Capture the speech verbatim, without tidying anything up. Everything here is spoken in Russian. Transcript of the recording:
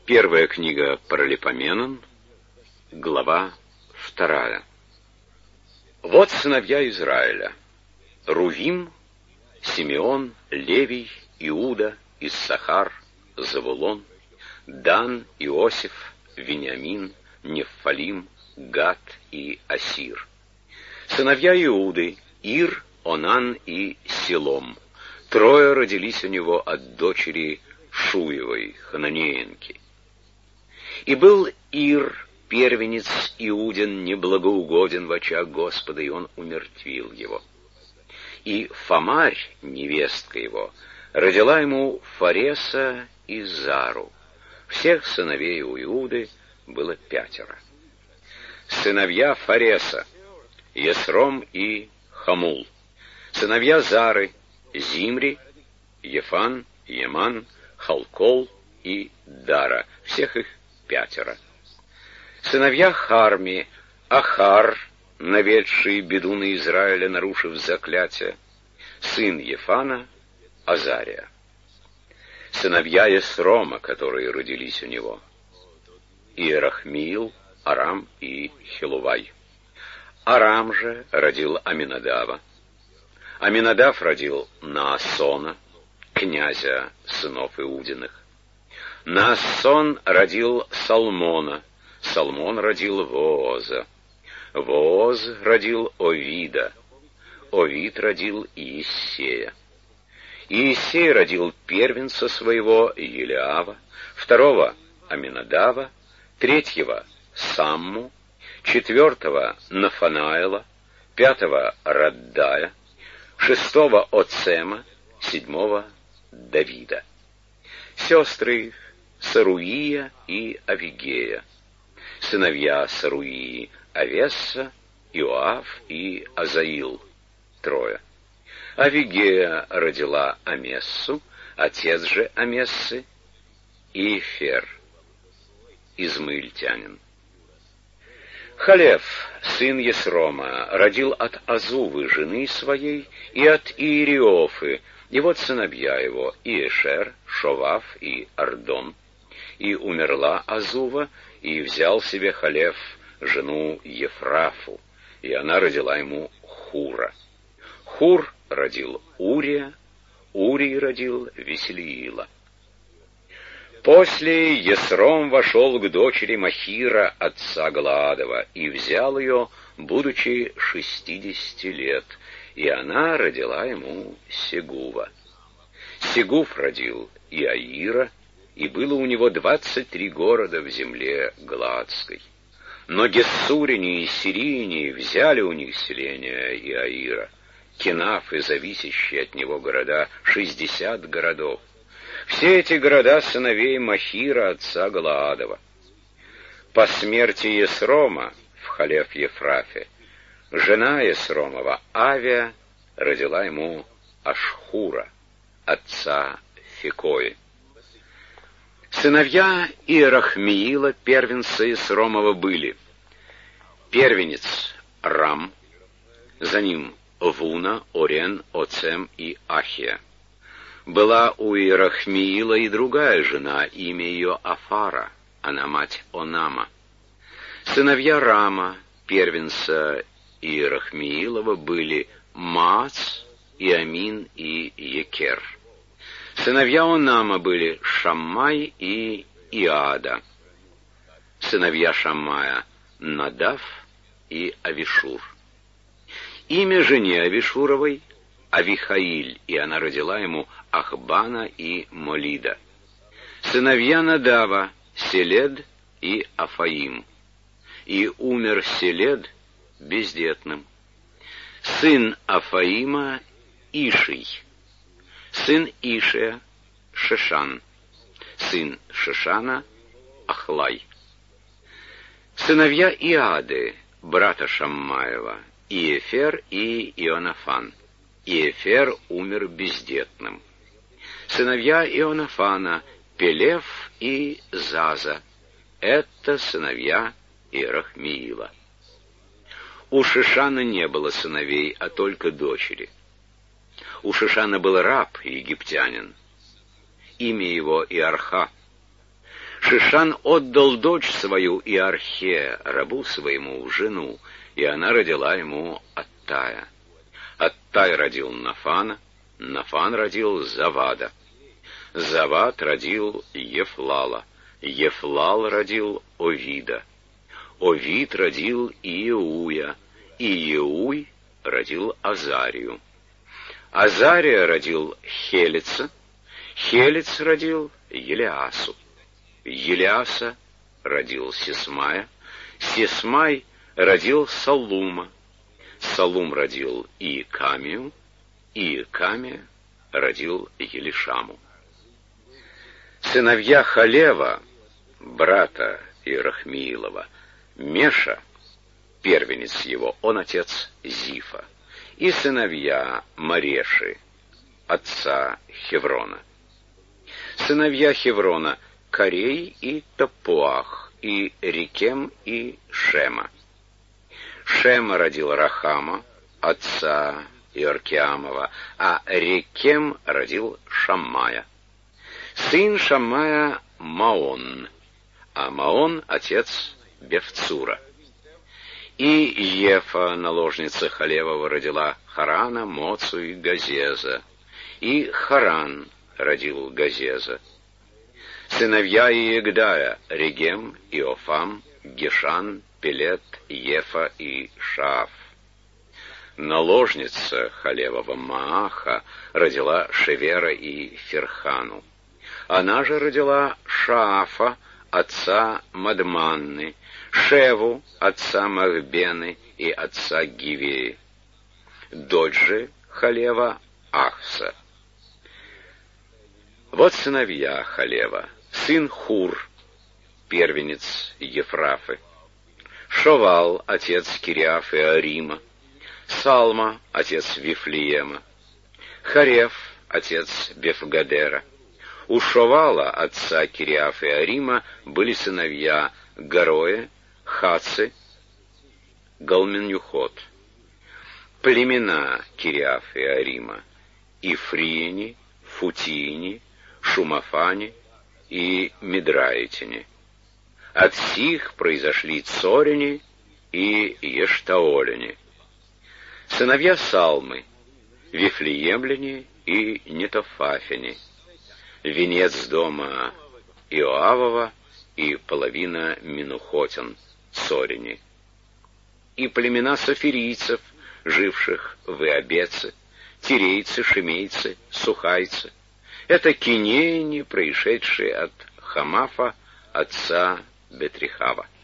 Первая книга Паралипоменон, глава вторая. Вот сыновья Израиля: Рувим, Симеон, Левий, Иуда, Иссахар, Завулон, Дан, Иосиф, Вениамин, Неффалим, Гад и Асир. Сыновья Иуды: Ир, Онан и Силом. Трое родились у него от дочери Шуевой, хананеянки. И был Ир, первенец Иудин, неблагоугоден в очах Господа, и он умертвил его. И Фамарь, невестка его, родила ему Фареса и Зару. Всех сыновей у Иуды было пятеро. Сыновья Фареса: Есром и Хамул. Сыновья Зары: Зимри, Ефан, Еман, Халкол и Дара. Всех их пятеро. Сыновья Харми: Ахар, наведший беду на Израиля, нарушив заклятие, сын Ефана, Азария. Сыновья Есрома, которые родились у него: Иерахмиил, Арам и Хилувай. Арам же родил Аминадава. Аминадав родил Наасона, князя сынов Иудиных. Наасон родил Салмона. Салмон родил Вооза. Вооз родил Овида. Овид родил Иессея. Иессей родил первенца своего Елиава, второго Аминадава, третьего Самму, четвертого Нафанаэла, пятого Раддая, шестого Оцема, седьмого Давида. Сестры их: Саруия и Авигея. Сыновья Саруии: Авесса, Иоав и Азаил. Трое. Авигея родила Амессу, отец же Амессы — Иефер, измаильтянин. Халев, сын Есрома, родил от Азувы, жены своей, и от Иериофы, и вот сыновья его: Иешер, Шовав и Ардон. И умерла Азува, и взял себе Халев жену Ефрафу, и она родила ему Хура. Хур родил Урия, Урий родил Веселиила. После Есром вошел к дочери Махира, отца Галаадова, и взял ее, будучи шестидесяти лет, и она родила ему Сегува. Сегув родил Иаира, и было у него двадцать три города в земле Галаадской. Но гессурине и сирине взяли у них селение Иаира, Кенаф и зависящие от него города, шестьдесят городов. Все эти города сыновей Махира, отца Галаадова. По смерти Есрома в Халев-Ефрафе жена Есромова, Авия, родила ему Ашхура, отца Фикои. Сыновья Иерахмиила, первенца Есромова, были: первенец Рам, за ним Вуна, Орен, Оцем и Ахия. Была у Иерахмиила и другая жена, имя ее Афара, она мать Онама. Сыновья Рама, первенца Иерахмиилова, были Маац, Иамин и Екер. Сыновья Онама были Шаммай и Иада. Сыновья Шаммая: Надав и Авишур. Имя жене Авишуровой Авихаиль, и она родила ему Ахбана и Молида. Сыновья Надава: Селед и Афаим. И умер Селед бездетным. Сын Афаима — Иший. Сын Ишия — Шешан. Сын Шешана — Ахлай. Сыновья Иады, брата Шаммаева: Иефер и Ионафан. Иефер умер бездетным. Сыновья Ионафана: Пелев и Заза. Это сыновья Иерахмиила. У Шешана не было сыновей, а только дочери. У Шешана был раб, египтянин. Имя его Иарха. Шишан отдал дочь свою Иархе, рабу своему, жену, и она родила ему Аттая. Аттай родил Нафана, Нафан родил Завада. Завад родил Ефлала, Ефлал родил Овида. Овид родил Иеуя, Иеуй родил Азарию. Азария родил Хелица, Хелиц родил Елиасу. Елиаса родил Сисмая, Сисмай родил Салума, Салум родил Иекамию, Иекамия родил Елишаму. Сыновья Халева, брата Ирахмиилова, Меша, первенец его, он отец Зифа, и сыновья Мареши, отца Хеврона. Сыновья Хеврона — Карей и Тапуах, и Рекем и Шема. Шема родил Рахама, отца Иоркиамова, а Рекем родил Шаммая. Сын Шаммая — Маон, а Маон — отец Бевцура. И Ефа, наложница Халевова, родила Харана, Моцу и Газеза, и Харан родил Газеза. Сыновья Иегдая — Регем, Иофам, Гешан, Пелет, Ефа и Шаф. Наложница Халевова Мааха родила Шевера и Ферхану. Она же родила Шаафа, отца Мадманны, Шеву, отца Махбены и отца Гивеи. Дочь же Халева Ахса. Вот сыновья Халева: сын Хур, первенец Ефрафы, Шовал, отец Кириаф и Арима, Салма, отец Вифлеема, Хареф, отец Бефгадера. У Шовала, отца Кириаф и Арима, были сыновья Гароя, Хаци, Галменюхот. Племена Кириаф и Арима: Ифриини, Футиини, Шумафани и Мидраитини. От сих произошли Цорини и Ештаолини. Сыновья Салмы: Вифлеемляне и Нетофафини. Венец дома Иоавова и половина Минухотин, Цорини. И племена софирийцев, живших в Иабеце, тирейцы, шимейцы, сухайцы. Это кинеяне, происшедшие от Хамафа, отца Бетрихава.